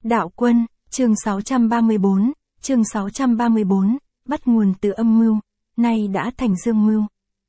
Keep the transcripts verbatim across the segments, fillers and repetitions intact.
Đạo Quân, chương sáu trăm ba mươi bốn, chương sáu trăm ba mươi bốn, bắt nguồn từ âm mưu, nay đã thành dương mưu.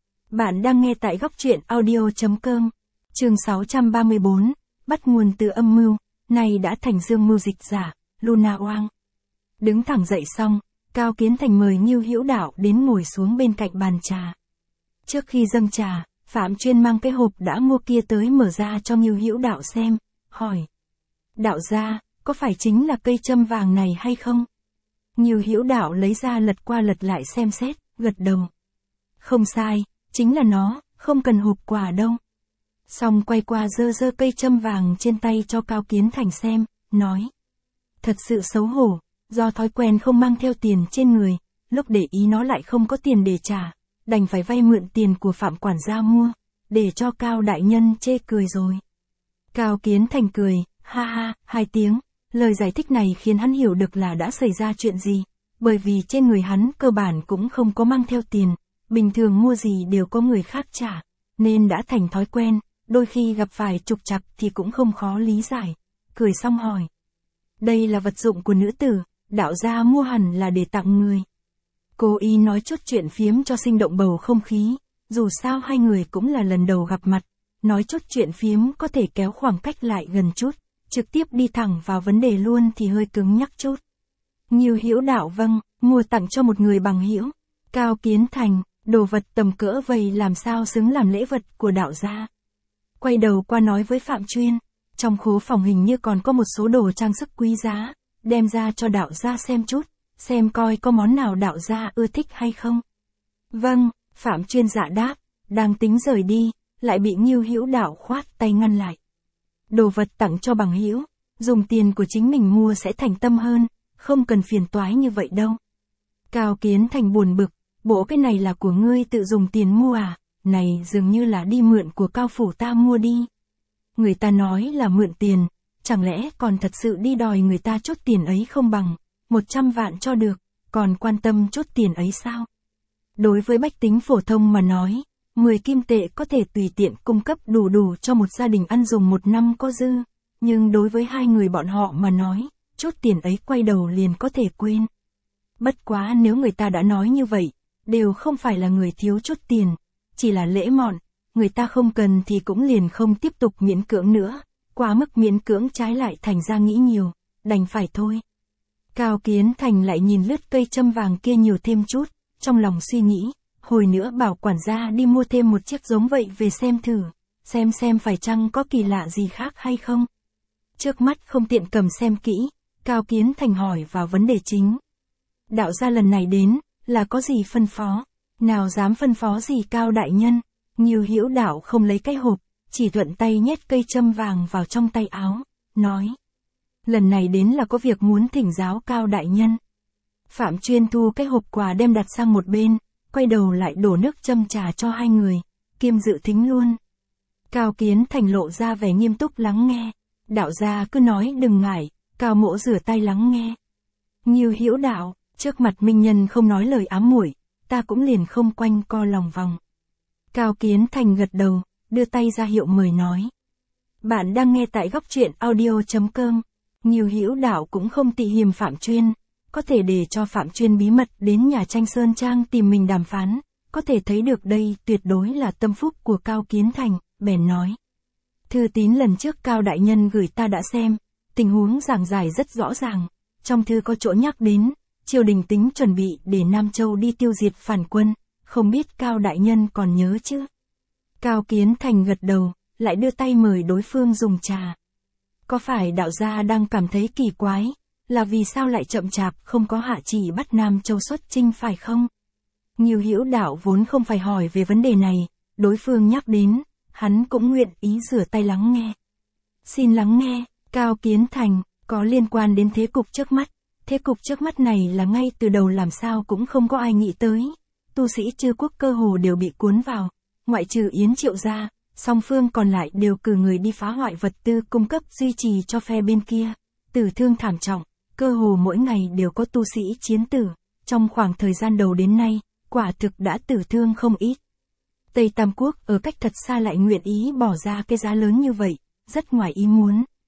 Bạn đang nghe tại góc truyện audio chấm com, chương sáu trăm ba mươi bốn, bắt nguồn từ âm mưu, nay đã thành dương mưu dịch giả, Luna Oang. Đứng thẳng dậy xong, Cao Kiến Thành mời Ngưu Hữu Đạo đến ngồi xuống bên cạnh bàn trà. Trước khi dâng trà, Phạm Chuyên mang cái hộp đã mua kia tới mở ra cho Ngưu Hữu Đạo xem, hỏi: Đạo gia, có phải chính là cây châm vàng này hay không? Ngưu Hữu Đạo lấy ra lật qua lật lại xem xét, gật đầu. Không sai, chính là nó, không cần hộp quà đâu. Xong quay qua giơ giơ cây châm vàng trên tay cho Cao Kiến Thành xem, nói: Thật sự xấu hổ, do thói quen không mang theo tiền trên người, lúc để ý nó lại không có tiền để trả, đành phải vay mượn tiền của Phạm quản gia mua, để cho Cao đại nhân chê cười rồi. Cao Kiến Thành cười, ha ha, hai tiếng. Lời giải thích này khiến hắn hiểu được là đã xảy ra chuyện gì, bởi vì trên người hắn cơ bản cũng không có mang theo tiền, bình thường mua gì đều có người khác trả, nên đã thành thói quen, đôi khi gặp phải trục trặc thì cũng không khó lý giải. Cười xong hỏi: Đây là vật dụng của nữ tử, đạo gia mua hẳn là để tặng người. Cô y nói chút chuyện phiếm cho sinh động bầu không khí, dù sao hai người cũng là lần đầu gặp mặt, nói chút chuyện phiếm có thể kéo khoảng cách lại gần chút. Trực tiếp đi thẳng vào vấn đề luôn thì hơi cứng nhắc chút. Ngưu Hữu Đạo vâng, mua tặng cho một người bằng hữu. Cao Kiến Thành, đồ vật tầm cỡ vầy làm sao xứng làm lễ vật của đạo gia. Quay đầu qua nói với Phạm Chuyên, trong khố phòng hình như còn có một số đồ trang sức quý giá, đem ra cho đạo gia xem chút, xem coi có món nào đạo gia ưa thích hay không. Vâng, Phạm Chuyên dạ đáp, đang tính rời đi, lại bị Ngưu Hữu Đạo khoát tay ngăn lại. Đồ vật tặng cho bằng hữu, dùng tiền của chính mình mua sẽ thành tâm hơn, không cần phiền toái như vậy đâu. Cao Kiến Thành buồn bực, bộ cái này là của ngươi tự dùng tiền mua à, này dường như là đi mượn của Cao phủ ta mua đi. Người ta nói là mượn tiền, chẳng lẽ còn thật sự đi đòi người ta chốt tiền ấy không bằng, một trăm vạn cho được, còn quan tâm chốt tiền ấy sao? Đối với bách tính phổ thông mà nói, mười kim tệ có thể tùy tiện cung cấp đủ đủ cho một gia đình ăn dùng một năm có dư, nhưng đối với hai người bọn họ mà nói, chốt tiền ấy quay đầu liền có thể quên. Bất quá nếu người ta đã nói như vậy, đều không phải là người thiếu chốt tiền, chỉ là lễ mọn, người ta không cần thì cũng liền không tiếp tục miễn cưỡng nữa, quá mức miễn cưỡng trái lại thành ra nghĩ nhiều, đành phải thôi. Cao Kiến Thành lại nhìn lướt cây châm vàng kia nhiều thêm chút, trong lòng suy nghĩ. Hồi nữa bảo quản gia đi mua thêm một chiếc giống vậy về xem thử, xem xem phải chăng có kỳ lạ gì khác hay không. Trước mắt không tiện cầm xem kỹ, Cao Kiến Thành hỏi vào vấn đề chính. Đạo gia lần này đến, là có gì phân phó? Nào dám phân phó gì Cao đại nhân? Ngưu Hữu Đạo không lấy cái hộp, chỉ thuận tay nhét cây châm vàng vào trong tay áo, nói: Lần này đến là có việc muốn thỉnh giáo Cao đại nhân. Phạm Chuyên thu cái hộp quà đem đặt sang một bên, quay đầu lại đổ nước châm trà cho hai người, kiêm dự thính luôn. Cao Kiến Thành lộ ra vẻ nghiêm túc lắng nghe, đạo gia cứ nói đừng ngại, Cao mỗ rửa tay lắng nghe. Ngưu Hữu Đạo, trước mặt minh nhân không nói lời ám muội, ta cũng liền không quanh co lòng vòng. Cao Kiến Thành gật đầu, đưa tay ra hiệu mời nói. Bạn đang nghe tại góc truyện audio chấm com, Ngưu Hữu Đạo cũng không tị hiềm Phạm Chuyên. Có thể để cho Phạm Chuyên bí mật đến nhà tranh Sơn Trang tìm mình đàm phán, có thể thấy được đây tuyệt đối là tâm phúc của Cao Kiến Thành, bèn nói. Thư tín lần trước Cao đại nhân gửi ta đã xem, tình huống giảng giải rất rõ ràng, trong thư có chỗ nhắc đến, triều đình tính chuẩn bị để Nam Châu đi tiêu diệt phản quân, không biết Cao đại nhân còn nhớ chứ? Cao Kiến Thành gật đầu, lại đưa tay mời đối phương dùng trà. Có phải đạo gia đang cảm thấy kỳ quái? Là vì sao lại chậm chạp không có hạ chỉ bắt Nam Châu xuất chinh phải không? Ngưu Hữu Đạo vốn không phải hỏi về vấn đề này, đối phương nhắc đến, hắn cũng nguyện ý rửa tay lắng nghe. Xin lắng nghe, Cao Kiến Thành, có liên quan đến thế cục trước mắt. Thế cục trước mắt này là ngay từ đầu làm sao cũng không có ai nghĩ tới. Tu sĩ chư quốc cơ hồ đều bị cuốn vào, ngoại trừ Yến Triệu ra, song phương còn lại đều cử người đi phá hoại vật tư cung cấp duy trì cho phe bên kia. Tử thương thảm trọng. Cơ hồ mỗi ngày đều có tu sĩ chiến tử, trong khoảng thời gian đầu đến nay, quả thực đã tử thương không ít. Tây Tam Quốc ở cách thật xa lại nguyện ý bỏ ra cái giá lớn như vậy, rất ngoài ý muốn.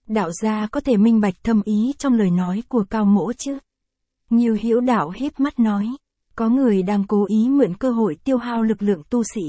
Đạo gia có thể minh bạch thâm ý trong lời nói của Cao Mỗ chứ? Ngưu Hữu Đạo híp mắt nói, có người đang cố ý mượn cơ hội tiêu hao lực lượng tu sĩ.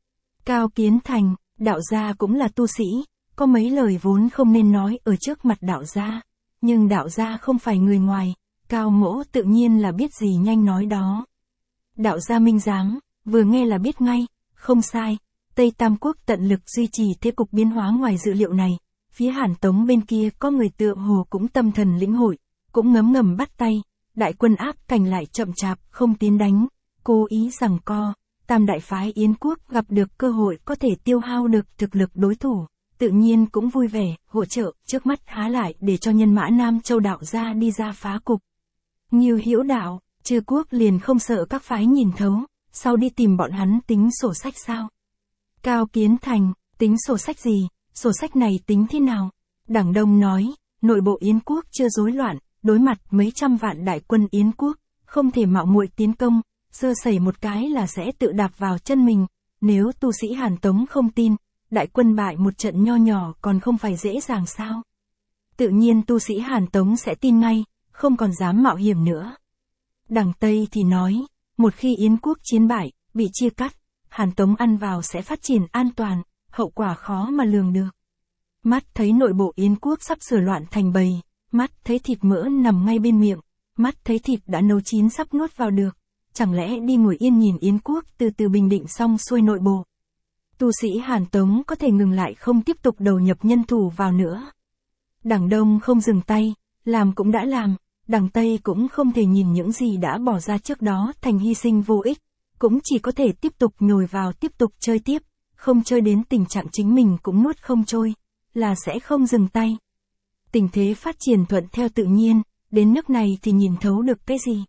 Cao Kiến Thành, đạo gia cũng là tu sĩ, có mấy lời vốn không nên nói ở trước mặt đạo gia, nhưng đạo gia không phải người ngoài, Cao Mỗ tự nhiên là biết gì nhanh nói đó. Đạo gia minh giám, vừa nghe là biết ngay, không sai, Tây Tam Quốc tận lực duy trì thế cục biến hóa ngoài dự liệu này, phía Hàn Tống bên kia có người tựa hồ cũng tâm thần lĩnh hội, cũng ngấm ngầm bắt tay, đại quân áp cảnh lại chậm chạp, không tiến đánh, cố ý giằng co, Tam đại phái Yến quốc gặp được cơ hội có thể tiêu hao được thực lực đối thủ, tự nhiên cũng vui vẻ, hỗ trợ, trước mắt há lại để cho nhân mã Nam Châu đạo gia đi ra phá cục. Ngưu Hữu Đạo, Trư quốc liền không sợ các phái nhìn thấu, sau đi tìm bọn hắn tính sổ sách sao? Cao Kiến Thành, tính sổ sách gì, sổ sách này tính thế nào? Đảng Đông nói, nội bộ Yến quốc chưa rối loạn, đối mặt mấy trăm vạn đại quân Yến quốc, không thể mạo muội tiến công, sơ sẩy một cái là sẽ tự đạp vào chân mình, nếu tu sĩ Hàn Tống không tin, đại quân bại một trận nho nhỏ còn không phải dễ dàng sao? Tự nhiên tu sĩ Hàn Tống sẽ tin ngay, không còn dám mạo hiểm nữa. Đằng Tây thì nói, một khi Yến quốc chiến bại, bị chia cắt, Hàn Tống ăn vào sẽ phát triển an toàn, hậu quả khó mà lường được. Mắt thấy nội bộ Yến quốc sắp sửa loạn thành bầy, mắt thấy thịt mỡ nằm ngay bên miệng, mắt thấy thịt đã nấu chín sắp nuốt vào được, chẳng lẽ đi ngồi yên nhìn Yến quốc từ từ bình định xong xuôi nội bộ. Tu sĩ Hàn Tống có thể ngừng lại không tiếp tục đầu nhập nhân thủ vào nữa. Đảng Đông không dừng tay, làm cũng đã làm, đảng Tây cũng không thể nhìn những gì đã bỏ ra trước đó thành hy sinh vô ích, cũng chỉ có thể tiếp tục nhồi vào tiếp tục chơi tiếp, không chơi đến tình trạng chính mình cũng nuốt không trôi, là sẽ không dừng tay. Tình thế phát triển thuận theo tự nhiên, đến nước này thì nhìn thấu được cái gì?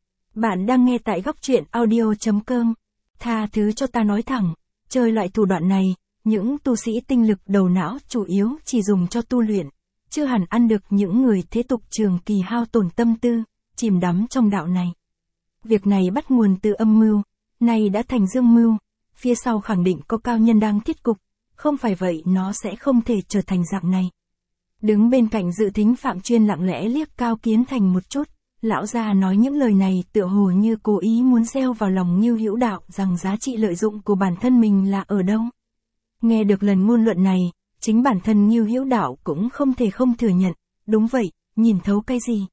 Bạn đang nghe tại góc truyện audio chấm com. Tha thứ cho ta nói thẳng, chơi loại thủ đoạn này, những tu sĩ tinh lực đầu não chủ yếu chỉ dùng cho tu luyện, chưa hẳn ăn được những người thế tục trường kỳ hao tổn tâm tư, chìm đắm trong đạo này. Việc này bắt nguồn từ âm mưu, nay đã thành dương mưu, phía sau khẳng định có cao nhân đang thiết cục, không phải vậy nó sẽ không thể trở thành dạng này. Đứng bên cạnh dự thính Phạm Chuyên lặng lẽ liếc Cao Kiến Thành một chút, lão già nói những lời này tựa hồ như cố ý muốn gieo vào lòng Ngưu Hữu Đạo rằng giá trị lợi dụng của bản thân mình là ở đâu. Nghe được lần ngôn luận này, chính bản thân Ngưu Hữu Đạo cũng không thể không thừa nhận, đúng vậy, nhìn thấu cái gì.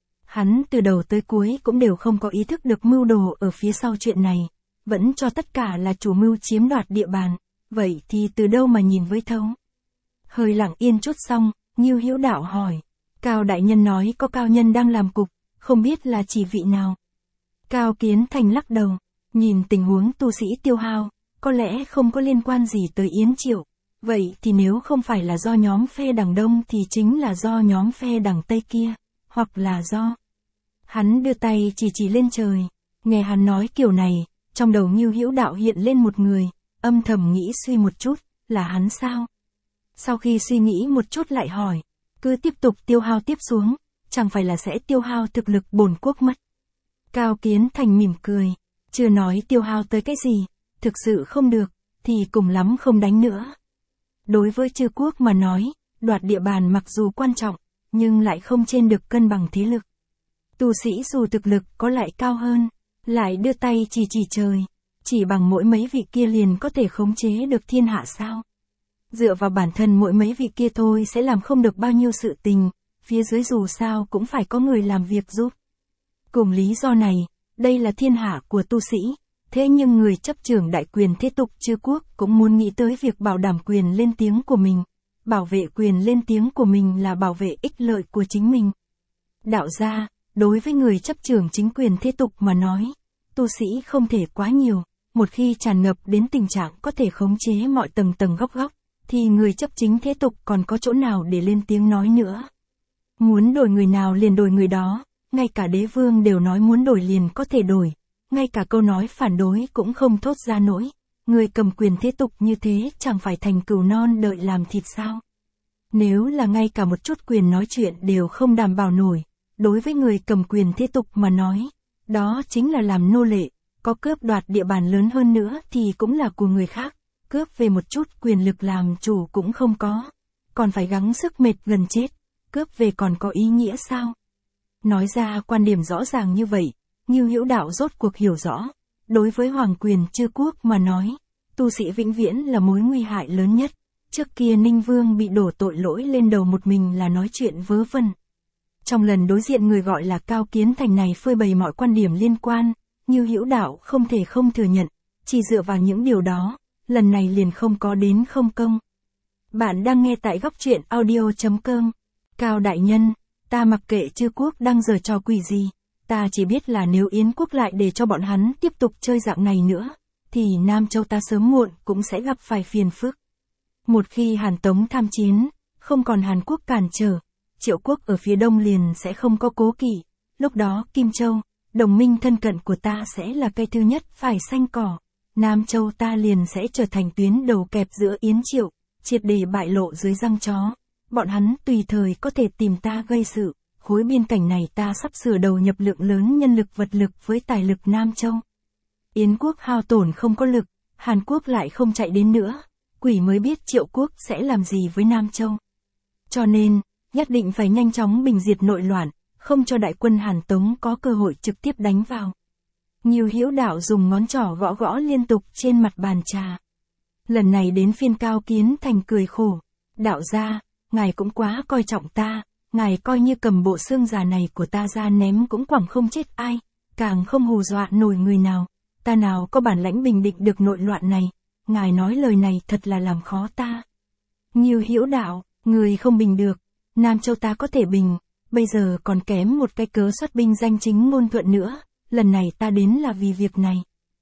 Hắn từ đầu tới cuối cũng đều không có ý thức được mưu đồ ở phía sau chuyện này, vẫn cho tất cả là chủ mưu chiếm đoạt địa bàn, vậy thì từ đâu mà nhìn với thấu. Hơi lặng yên chút xong, Ngưu Hữu Đạo hỏi, Cao đại nhân nói có cao nhân đang làm cục, không biết là chỉ vị nào. Cao Kiến Thành lắc đầu, nhìn tình huống tu sĩ tiêu hao, có lẽ không có liên quan gì tới Yến Triệu, vậy thì nếu không phải là do nhóm phe đằng Đông thì chính là do nhóm phe đằng Tây kia, hoặc là do... Hắn đưa tay chỉ chỉ lên trời, nghe hắn nói kiểu này, trong đầu Ngưu Hữu Đạo hiện lên một người, âm thầm nghĩ suy một chút, là hắn sao? Sau khi suy nghĩ một chút lại hỏi, cứ tiếp tục tiêu hao tiếp xuống, chẳng phải là sẽ tiêu hao thực lực bổn quốc mất. Cao Kiến Thành mỉm cười, chưa nói tiêu hao tới cái gì, thực sự không được, thì cùng lắm không đánh nữa. Đối với Trư quốc mà nói, đoạt địa bàn mặc dù quan trọng, nhưng lại không trên được cân bằng thế lực. Tu sĩ dù thực lực có lại cao hơn, lại đưa tay chỉ chỉ trời, chỉ bằng mỗi mấy vị kia liền có thể khống chế được thiên hạ sao? Dựa vào bản thân mỗi mấy vị kia thôi sẽ làm không được bao nhiêu sự tình, phía dưới dù sao cũng phải có người làm việc giúp. Cùng lý do này, đây là thiên hạ của tu sĩ, thế nhưng người chấp trưởng đại quyền thế tục Trư quốc cũng muốn nghĩ tới việc bảo đảm quyền lên tiếng của mình. Bảo vệ quyền lên tiếng của mình là bảo vệ ích lợi của chính mình. Đạo gia, đối với người chấp trưởng chính quyền thế tục mà nói, tu sĩ không thể quá nhiều, một khi tràn ngập đến tình trạng có thể khống chế mọi tầng tầng góc góc, thì người chấp chính thế tục còn có chỗ nào để lên tiếng nói nữa. Muốn đổi người nào liền đổi người đó, ngay cả đế vương đều nói muốn đổi liền có thể đổi, ngay cả câu nói phản đối cũng không thốt ra nổi. Người cầm quyền thế tục như thế chẳng phải thành cừu non đợi làm thịt sao? Nếu là ngay cả một chút quyền nói chuyện đều không đảm bảo nổi, đối với người cầm quyền thế tục mà nói, đó chính là làm nô lệ, có cướp đoạt địa bàn lớn hơn nữa thì cũng là của người khác, cướp về một chút quyền lực làm chủ cũng không có, còn phải gắng sức mệt gần chết. cướp về còn có ý nghĩa sao? Nói ra quan điểm rõ ràng như vậy, Ngưu Hữu Đạo rốt cuộc hiểu rõ. Đối với hoàng quyền chư quốc mà nói, tu sĩ vĩnh viễn là mối nguy hại lớn nhất. Trước kia Ninh Vương bị đổ tội lỗi lên đầu một mình là nói chuyện vớ vẩn. Trong lần đối diện người gọi là Cao Kiến Thành này phơi bày mọi quan điểm liên quan, Ngưu Hữu Đạo không thể không thừa nhận, chỉ dựa vào những điều đó, lần này liền không có đến không công. Bạn đang nghe tại góc truyện audio chấm com. Cao đại nhân, ta mặc kệ chư quốc đang giở trò quỷ gì, ta chỉ biết là nếu Yến quốc lại để cho bọn hắn tiếp tục chơi dạng này nữa, thì Nam Châu ta sớm muộn cũng sẽ gặp phải phiền phức. Một khi Hàn Tống tham chiến, không còn Hàn Quốc cản trở, Triệu quốc ở phía đông liền sẽ không có cố kỵ, lúc đó Kim Châu, đồng minh thân cận của ta sẽ là cây thứ nhất phải xanh cỏ, Nam Châu ta liền sẽ trở thành tuyến đầu kẹp giữa Yến Triệu, triệt để bại lộ dưới răng chó, bọn hắn tùy thời có thể tìm ta gây sự, khối biên cảnh này ta sắp sửa đầu nhập lượng lớn nhân lực vật lực với tài lực Nam Châu. Yến quốc hao tổn không có lực, Hàn Quốc lại không chạy đến nữa, quỷ mới biết Triệu quốc sẽ làm gì với Nam Châu. Cho nên, nhất định phải nhanh chóng bình diệt nội loạn, không cho đại quân Hàn Tống có cơ hội trực tiếp đánh vào. Ngưu Hữu Đạo dùng ngón trỏ gõ gõ liên tục trên mặt bàn trà. Lần này đến phiên Cao Kiến Thành cười khổ. Đạo gia, ngài cũng quá coi trọng ta, ngài coi như cầm bộ xương già này của ta ra ném cũng quẳng không chết ai, càng không hù dọa nổi người nào. Ta nào có bản lãnh bình định được nội loạn này, ngài nói lời này thật là làm khó ta. Ngưu Hữu Đạo, người không bình được, Nam Châu ta có thể bình, bây giờ còn kém một cái cớ xuất binh danh chính ngôn thuận nữa, lần này ta đến là vì việc này.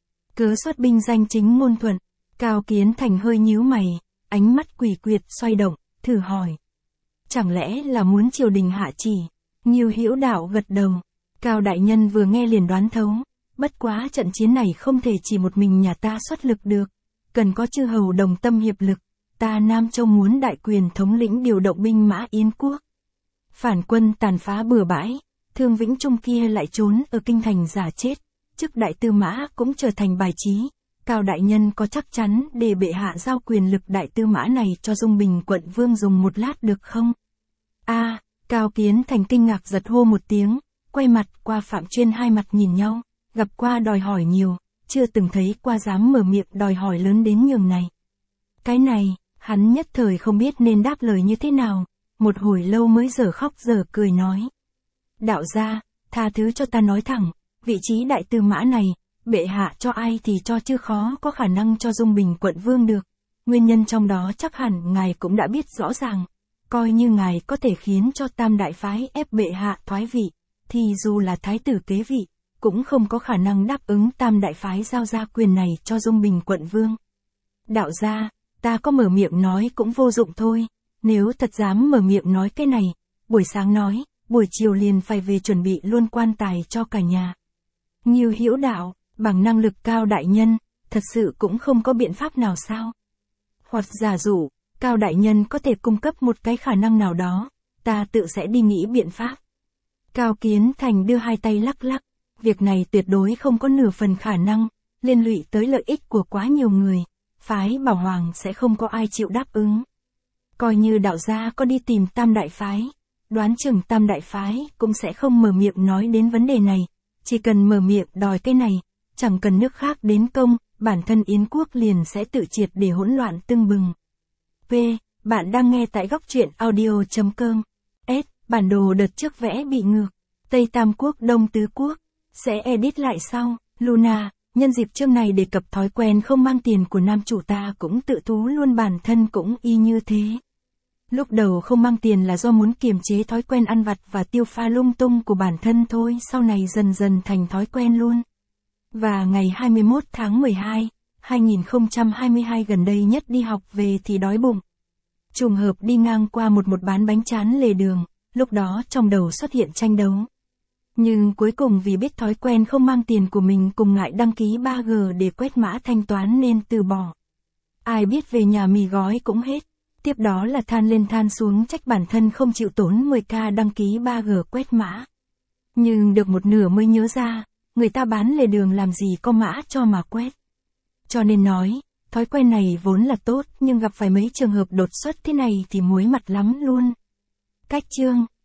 Cớ xuất binh danh chính ngôn thuận, Cao Kiến Thành hơi nhíu mày, ánh mắt quỷ quyệt xoay động, thử hỏi. Chẳng lẽ là muốn triều đình hạ chỉ? Ngưu Hữu Đạo gật đầu, Cao đại nhân vừa nghe liền đoán thấu, bất quá trận chiến này không thể chỉ một mình nhà ta xuất lực được, cần có chư hầu đồng tâm hiệp lực. Ta Nam Châu muốn đại quyền thống lĩnh điều động binh mã Yến quốc. Phản quân tàn phá bừa bãi, Thương Vĩnh Trung kia lại trốn ở kinh thành giả chết, chức đại tư mã cũng trở thành bài trí. Cao đại nhân có chắc chắn để bệ hạ giao quyền lực đại tư mã này cho Dung Bình quận vương dùng một lát được không? A, à, Cao Kiến Thành kinh ngạc giật hô một tiếng, quay mặt qua Phạm Chuyên hai mặt nhìn nhau, gặp qua đòi hỏi nhiều, chưa từng thấy qua dám mở miệng đòi hỏi lớn đến nhường này. Cái này, hắn nhất thời không biết nên đáp lời như thế nào, một hồi lâu mới dở khóc dở cười nói. Đạo gia, tha thứ cho ta nói thẳng, vị trí đại tư mã này, bệ hạ cho ai thì cho chứ khó có khả năng cho Dung Bình quận vương được. Nguyên nhân trong đó chắc hẳn ngài cũng đã biết rõ ràng, coi như ngài có thể khiến cho tam đại phái ép bệ hạ thoái vị, thì dù là thái tử kế vị, cũng không có khả năng đáp ứng tam đại phái giao ra quyền này cho Dung Bình quận vương. Đạo gia, ta có mở miệng nói cũng vô dụng thôi, nếu thật dám mở miệng nói cái này, buổi sáng nói, buổi chiều liền phải về chuẩn bị luôn quan tài cho cả nhà. Ngưu Hữu Đạo, bằng năng lực Cao đại nhân, thật sự cũng không có biện pháp nào sao? Hoặc giả dụ, Cao đại nhân có thể cung cấp một cái khả năng nào đó, ta tự sẽ đi nghĩ biện pháp. Cao Kiến Thành đưa hai tay lắc lắc, việc này tuyệt đối không có nửa phần khả năng, liên lụy tới lợi ích của quá nhiều người, phái Bảo Hoàng sẽ không có ai chịu đáp ứng. Coi như đạo gia có đi tìm tam đại phái, đoán chừng tam đại phái cũng sẽ không mở miệng nói đến vấn đề này, chỉ cần mở miệng đòi cái này, chẳng cần nước khác đến công, bản thân Yến quốc liền sẽ tự triệt để hỗn loạn tưng bừng. P. Bạn đang nghe tại góc truyện audio chấm com. S. Bản đồ đợt trước vẽ bị ngược. Tây Tam Quốc Đông Tứ Quốc. Sẽ edit lại sau. Luna, nhân dịp chương này đề cập thói quen không mang tiền của nam chủ ta cũng tự thú luôn bản thân cũng y như thế. Lúc đầu không mang tiền là do muốn kiềm chế thói quen ăn vặt và tiêu pha lung tung của bản thân thôi, sau này dần dần thành thói quen luôn. Và ngày hai mươi mốt tháng mười hai, hai nghìn không trăm hai mươi hai gần đây nhất đi học về thì đói bụng. Trùng hợp đi ngang qua một một bán bánh tráng lề đường, lúc đó trong đầu xuất hiện tranh đấu. Nhưng cuối cùng vì biết thói quen không mang tiền của mình cùng ngại đăng ký ba G để quét mã thanh toán nên từ bỏ. Ai biết về nhà mì gói cũng hết. Tiếp đó là than lên than xuống trách bản thân không chịu tốn mười k đăng ký ba G quét mã. Nhưng được một nửa mới nhớ ra, người ta bán lề đường làm gì có mã cho mà quét. Cho nên nói, thói quen này vốn là tốt nhưng gặp phải mấy trường hợp đột xuất thế này thì muối mặt lắm luôn. Cách chương